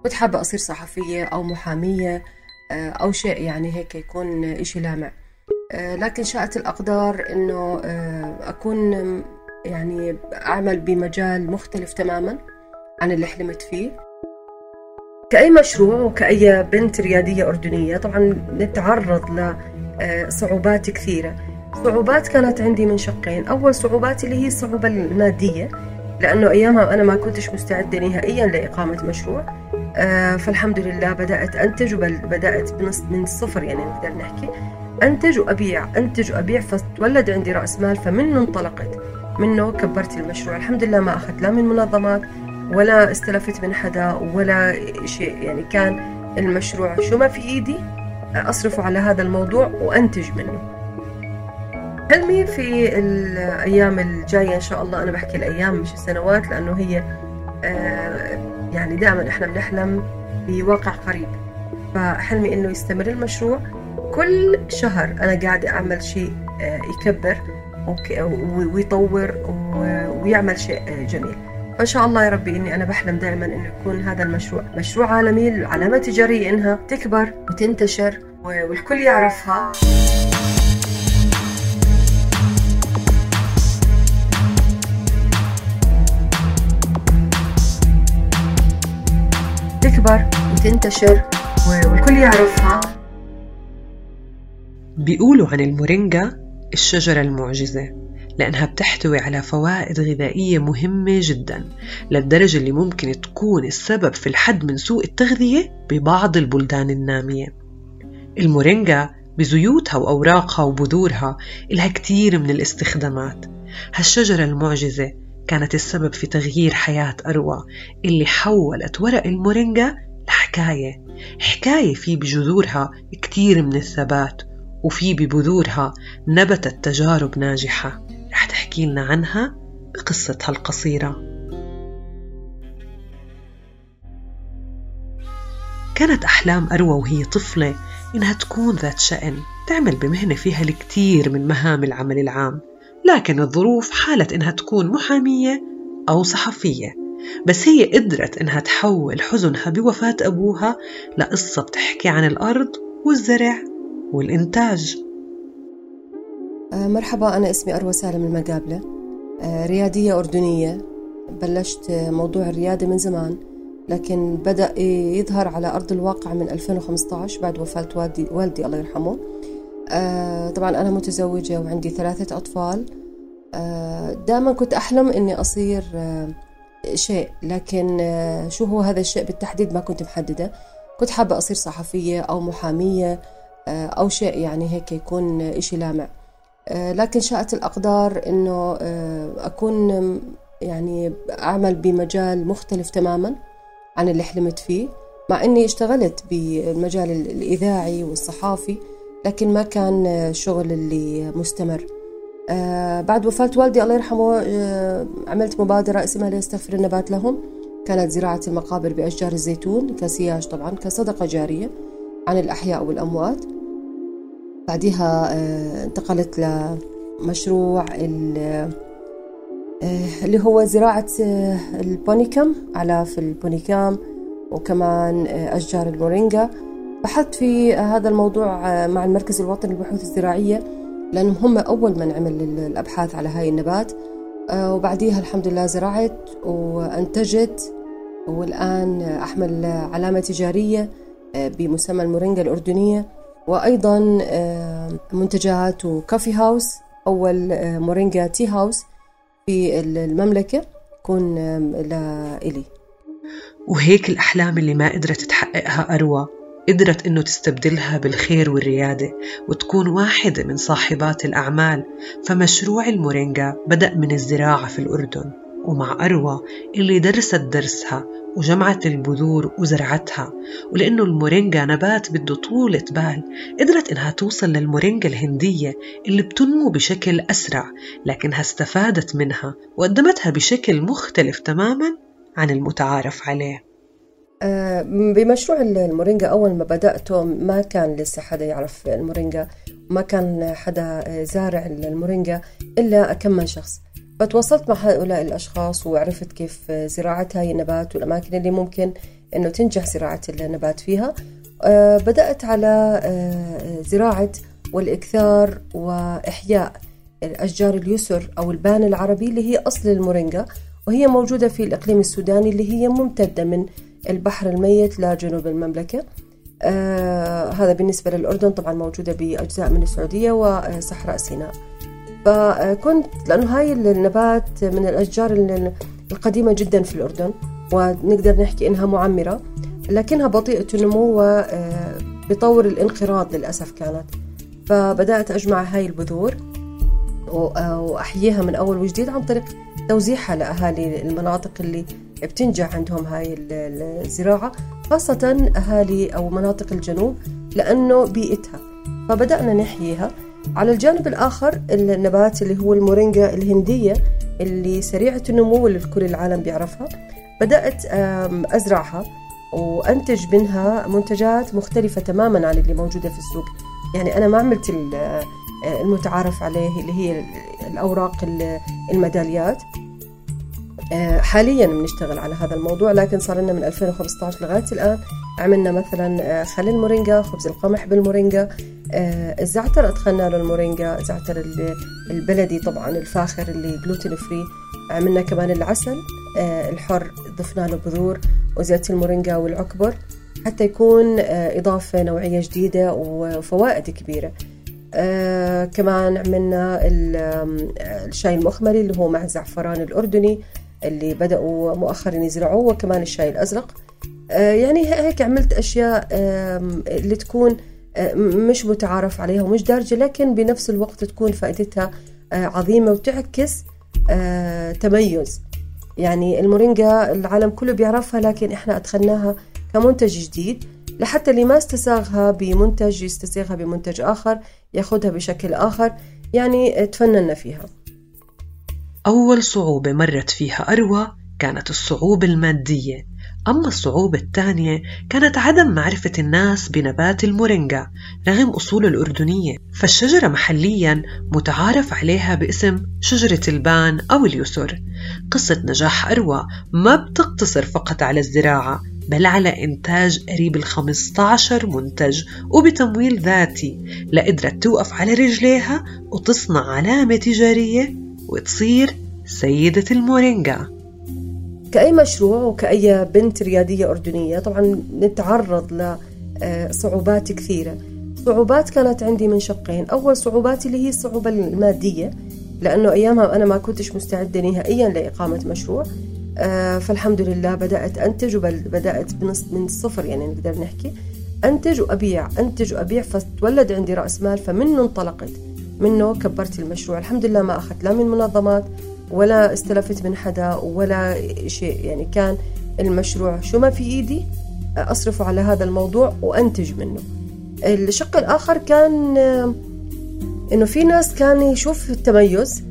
كنت حابة أصير صحفية أو محامية، أو شيء يعني هيك يكون إشي لامع. لكن شاءت الأقدار إنه أكون يعني أعمل بمجال مختلف تماما عن اللي حلمت فيه. كأي مشروع وكأي بنت ريادية أردنية طبعا نتعرض لصعوبات كثيرة. صعوبات كانت عندي من شقين. أول صعوبات اللي هي الصعوبة المادية، لأنه أيامها أنا ما كنتش مستعدة نهائيا لإقامة مشروع. فالحمد لله بدأت أنتج، وبدأت من الصفر يعني نقدر نحكي أنتج وأبيع فتولد عندي رأس مال، فمنه انطلقت، منه كبرت المشروع. الحمد لله ما أخذت لا من منظمات ولا استلفت من حدا ولا شيء، يعني كان المشروع شو ما في إيدي أصرفه على هذا الموضوع وأنتج منه. حلمي في الأيام الجاية إن شاء الله، أنا بحكي الأيام مش السنوات، لأنه هي يعني دائما إحنا بنحلم بواقع قريب. فحلمي إنه يستمر المشروع، كل شهر أنا قاعدة أعمل شيء يكبر ويطور ويعمل شيء جميل. فإن شاء الله يا ربي إني أنا بحلم دائما إنه يكون هذا المشروع مشروع عالمي، علامة تجارية، إنها تكبر وتنتشر والكل يعرفها. تكبر وتنتشر والكل يعرفها. بيقولوا عن المورينجا الشجرة المعجزة، لأنها بتحتوي على فوائد غذائية مهمة جدا، للدرجة اللي ممكن تكون السبب في الحد من سوء التغذية ببعض البلدان النامية. المورينجا بزيوتها وأوراقها وبذورها إلها كتير من الاستخدامات. هالشجرة المعجزة كانت السبب في تغيير حياة أروى، اللي حولت ورق المورينجا لحكاية في بجذورها كتير من الثبات، وفي ببذورها نبتت تجارب ناجحة رح تحكي لنا عنها بقصتها القصيرة. كانت أحلام أروى وهي طفلة إنها تكون ذات شأن، تعمل بمهنة فيها الكثير من مهام العمل العام، لكن الظروف حالت إنها تكون محامية أو صحفية. بس هي قدرت إنها تحول حزنها بوفاة أبوها لقصة بتحكي عن الأرض والزرع والإنتاج. مرحبا، أنا اسمي أروى سالم المقابلة، ريادية أردنية. بلشت موضوع الريادة من زمان، لكن بدأ يظهر على أرض الواقع من 2015 بعد وفاة والدي الله يرحمه. طبعا أنا متزوجة وعندي 3 أطفال. دائما كنت أحلم أني أصير شيء، لكن شو هو هذا الشيء بالتحديد ما كنت محددة. كنت حابة أصير صحفية أو محامية أو شيء يعني هيك يكون إشي لامع. لكن شاءت الأقدار أنه أكون يعني أعمل بمجال مختلف تماما عن اللي حلمت فيه، مع أني اشتغلت بالمجال الإذاعي والصحافي، لكن ما كان شغل اللي مستمر. بعد وفاة والدي الله يرحمه عملت مبادرة اسمها ليستغفر النبات لهم. كانت زراعة المقابر بأشجار الزيتون كسياج، طبعا كصدقة جارية عن الأحياء والأموات. بعدها انتقلت لمشروع اللي هو زراعة البونيكام، أعلاف البونيكام، وكمان أشجار المورينجا. بحثت في هذا الموضوع مع المركز الوطني للبحوث الزراعية، لأنهم هم أول من عمل الأبحاث على هاي النبات. وبعديها الحمد لله زرعت وأنتجت، والآن أحمل علامة تجارية بمسمى المورينجا الأردنية، وأيضا منتجات وكافي هاوس، أول مورينجا تي هاوس في المملكة يكون لإلي. وهيك الأحلام اللي ما قدرت تحققها أروى قدرت إنه تستبدلها بالخير والريادة، وتكون واحدة من صاحبات الأعمال. فمشروع المورينجا بدأ من الزراعة في الأردن، ومع أروى اللي درست درسها وجمعت البذور وزرعتها، ولأنه المورينجا نبات بده طولة بال، قدرت إنها توصل للمورينجا الهندية اللي بتنمو بشكل أسرع، لكنها استفادت منها وقدمتها بشكل مختلف تماماً عن المتعارف عليه. بمشروع المورينجا أول ما بدأته ما كان لسه حدا يعرف المورينجا، ما كان حدا زارع المورينجا إلا كم من شخص. فتواصلت مع هؤلاء الأشخاص وعرفت كيف زراعة هاي النبات والأماكن اللي ممكن إنه تنجح زراعة النبات فيها. بدأت على زراعة والإكثار وإحياء الأشجار اليسر أو البان العربي اللي هي أصل المورينجا، وهي موجودة في الإقليم السوداني اللي هي ممتدة من البحر الميت لجنوب المملكة. هذا بالنسبة للأردن، طبعا موجودة بأجزاء من السعودية وصحراء سيناء. فكنت لأنه هاي النبات من الأشجار القديمة جدا في الأردن، ونقدر نحكي إنها معمرة لكنها بطيئة النمو وبطور الانقراض للأسف كانت. فبدأت أجمع هاي البذور وأحييها من أول وجديد عن طريق توزيعها لأهالي المناطق اللي بتنجح عندهم هاي الزراعة، خاصة أهالي أو مناطق الجنوب لأنه بيئتها. فبدأنا نحييها. على الجانب الآخر النبات اللي هو المورينجا الهندية اللي سريعة النمو اللي كل العالم بيعرفها، بدأت أزرعها وأنتج منها منتجات مختلفة تماما عن اللي موجودة في السوق. يعني أنا ما عملت المتعارف عليه اللي هي الأوراق الميداليات. حاليا بنشتغل على هذا الموضوع، لكن صار لنا من 2015 لغاية الآن عملنا مثلا خل المورينجا، خبز القمح بالمورينجا، الزعتر أدخلنا له المورينجا، زعتر البلدي طبعا الفاخر اللي جلوتين فري. عملنا كمان العسل الحر ضفنا له بذور وزيت المورينجا والعكبر حتى يكون إضافة نوعية جديدة وفوائد كبيرة. كمان عملنا الشاي المخمري اللي هو مع الزعفران الأردني اللي بدأوا مؤخرا يزرعوه، وكمان الشاي الأزرق. يعني هيك عملت أشياء اللي تكون مش متعارف عليها ومش دارجة، لكن بنفس الوقت تكون فائدتها عظيمة وتعكس تميز. يعني المورينجا العالم كله بيعرفها، لكن إحنا أدخلناها كمنتج جديد لحتى اللي ما استساغها بمنتج يستسيغها بمنتج آخر، ياخدها بشكل آخر. يعني تفننا فيها. أول صعوبة مرت فيها أروى كانت الصعوبة المادية، أما الصعوبة الثانية كانت عدم معرفة الناس بنبات المورينجا رغم أصوله الأردنية. فالشجرة محلياً متعارف عليها باسم شجرة البان أو اليسر. قصة نجاح أروى ما بتقتصر فقط على الزراعة، بل على إنتاج قريب 15 منتج وبتمويل ذاتي، لقدرت توقف على رجليها وتصنع علامة تجارية وتصير سيدة المورينجا. كأي مشروع وكأي بنت ريادية أردنية طبعا نتعرض لصعوبات كثيرة. صعوبات كانت عندي من شقين. أول صعوبات اللي هي الصعوبة المادية، لأنه أيامها أنا ما كنتش مستعدة نهائيا لإقامة مشروع. فالحمد لله بدأت أنتج، وبدأت من الصفر، يعني نقدر نحكي أنتج وأبيع فتولد عندي رأس مال، فمنه انطلقت، منه كبرت المشروع. الحمد لله ما أخذت لا من منظمات ولا استلفت من حدا ولا شيء، يعني كان المشروع شو ما في إيدي أصرف على هذا الموضوع وأنتج منه. الشق الآخر كان إنه في ناس كان يشوف التميز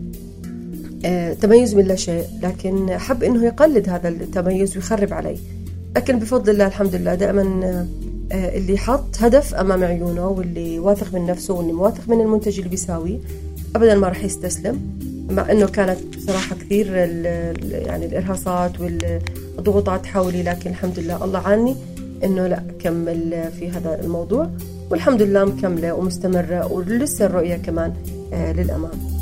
من لا شيء، لكن حب إنه يقلد هذا التميز ويخرب عليه. لكن بفضل الله الحمد لله دائما اللي حط هدف أمام عيونه واللي واثق من نفسه واللي واثق من المنتج اللي بيساويه أبدا ما رح يستسلم. مع أنه كانت بصراحة كثير يعني الإرهاصات والضغوطات حولي، لكن الحمد لله الله عاني إنه لا كمل في هذا الموضوع، والحمد لله مكملة ومستمرة ولسه الرؤية كمان للأمام.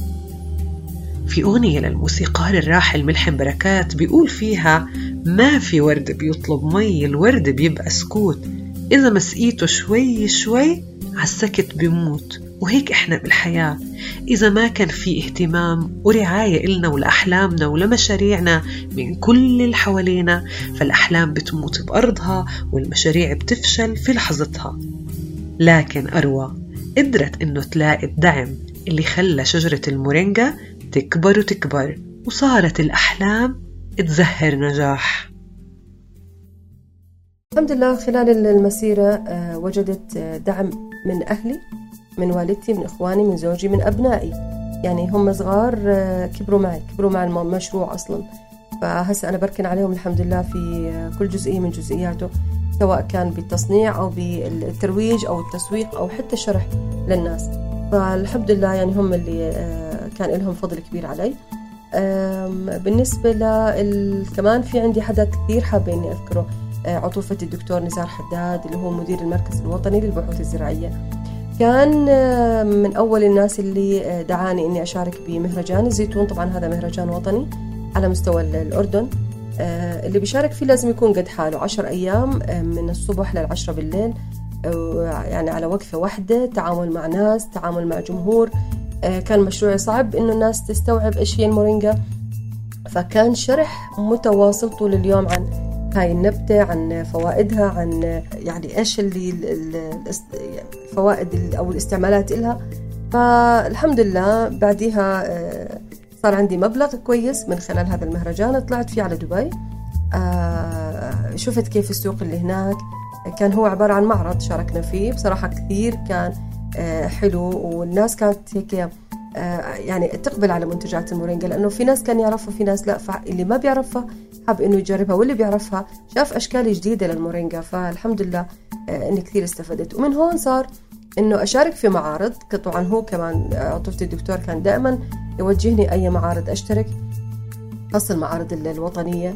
في أغنية للموسيقار الراحل ملحم بركات بيقول فيها: ما في ورد بيطلب مي، الورد بيبقى سكوت، إذا ما سقيته شوي شوي عالسكت بيموت. وهيك إحنا بالحياة، إذا ما كان في اهتمام ورعاية إلنا ولأحلامنا ولمشاريعنا من كل اللي حوالينا، فالأحلام بتموت بأرضها والمشاريع بتفشل في لحظتها. لكن أروى قدرت إنه تلاقي الدعم اللي خلى شجرة المورينجا تكبر وتكبر، وصارت الأحلام تزهر نجاح. الحمد لله خلال المسيرة وجدت دعم من أهلي، من والدتي، من إخواني، من زوجي، من أبنائي. يعني هم صغار كبروا مع المشروع أصلا، فهسه أنا بركن عليهم الحمد لله في كل جزئية من جزئياته، سواء كان بالتصنيع أو بالترويج أو التسويق أو حتى الشرح للناس. فالحمد لله يعني هم اللي كان لهم فضل كبير علي. بالنسبة كمان في عندي حدا كثير حابة إني أذكره، عطوفة الدكتور نزار حداد اللي هو مدير المركز الوطني للبحوث الزراعية. كان من أول الناس اللي دعاني إني أشارك بمهرجان الزيتون. طبعا هذا مهرجان وطني على مستوى الأردن، اللي بيشارك فيه لازم يكون قد حاله 10 أيام من الصبح لل10 بالليل، يعني على وقفة واحدة، تعامل مع ناس، تعامل مع جمهور. كان مشروع صعب إنه الناس تستوعب إيش هي المورينجا، فكان شرح متواصل طول اليوم عن هاي النبتة، عن فوائدها، عن يعني إيش اللي الفوائد أو الاستعمالات إلها. فالحمد لله بعدها صار عندي مبلغ كويس من خلال هذا المهرجان، طلعت فيه على دبي. شفت كيف السوق اللي هناك كان هو عبارة عن معرض شاركنا فيه، بصراحة كثير كان حلو، والناس كانت هيك يعني تقبل على منتجات المورينجا، لأنه في ناس كان يعرفها في ناس لا، فاللي ما بيعرفها حاب إنه يجربها، واللي بيعرفها شاف أشكال جديدة للمورينجا. فالحمد لله إني كثير استفدت. ومن هون صار إنه أشارك في معارض. طبعا هو كمان عطوفة الدكتور كان دائما يوجهني أي معارض أشترك، خاصة المعارض الوطنية.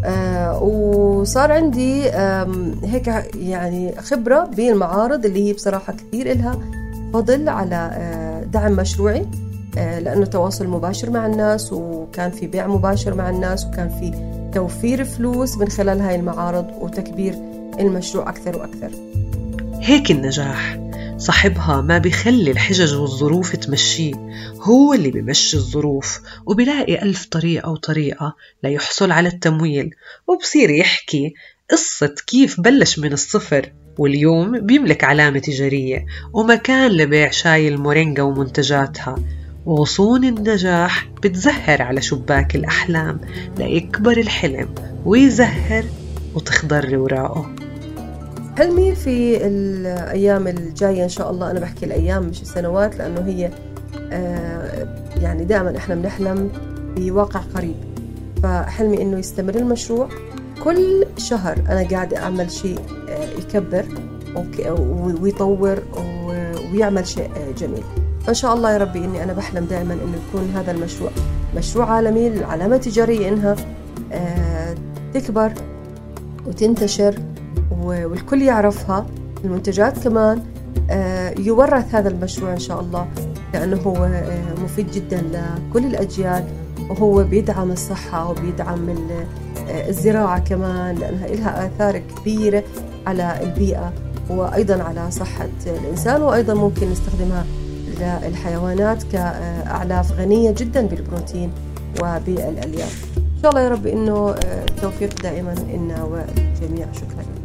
وصار عندي هيك يعني خبرة بالمعارض اللي هي بصراحة كثير إلها فضل على دعم مشروعي، لأنه تواصل مباشر مع الناس، وكان في بيع مباشر مع الناس، وكان في توفير فلوس من خلال هاي المعارض وتكبير المشروع أكثر وأكثر. هيك النجاح صاحبها ما بيخلي الحجج والظروف تمشيه، هو اللي بيمشي الظروف، وبيلاقي 1000 طريقة وطريقة ليحصل على التمويل، وبصير يحكي قصة كيف بلش من الصفر، واليوم بيملك علامة تجارية ومكان لبيع شاي المورينجا ومنتجاتها. وغصون النجاح بتزهر على شباك الأحلام ليكبر الحلم ويزهر وتخضر وراءه. حلمي في الأيام الجاية إن شاء الله، أنا بحكي الأيام مش السنوات، لأنه هي يعني دائما إحنا بنحلم بواقع قريب. فحلمي إنه يستمر المشروع، كل شهر أنا قاعدة أعمل شيء يكبر ويطور ويعمل شيء جميل. فإن شاء الله يا ربي إني أنا بحلم دائما إنه يكون هذا المشروع مشروع عالمي، العلامة تجارية، إنها تكبر وتنتشر والكل يعرفها، المنتجات كمان يورث هذا المشروع إن شاء الله، لأنه هو مفيد جدا لكل الأجيال، وهو بيدعم الصحة وبيدعم الزراعة كمان، لأنها لها آثار كبيرة على البيئة وأيضا على صحة الإنسان، وأيضا ممكن نستخدمها للحيوانات كأعلاف غنية جدا بالبروتين وبالألياف. إن شاء الله يا رب إنه التوفيق دائما إلنا والجميع. شكرا.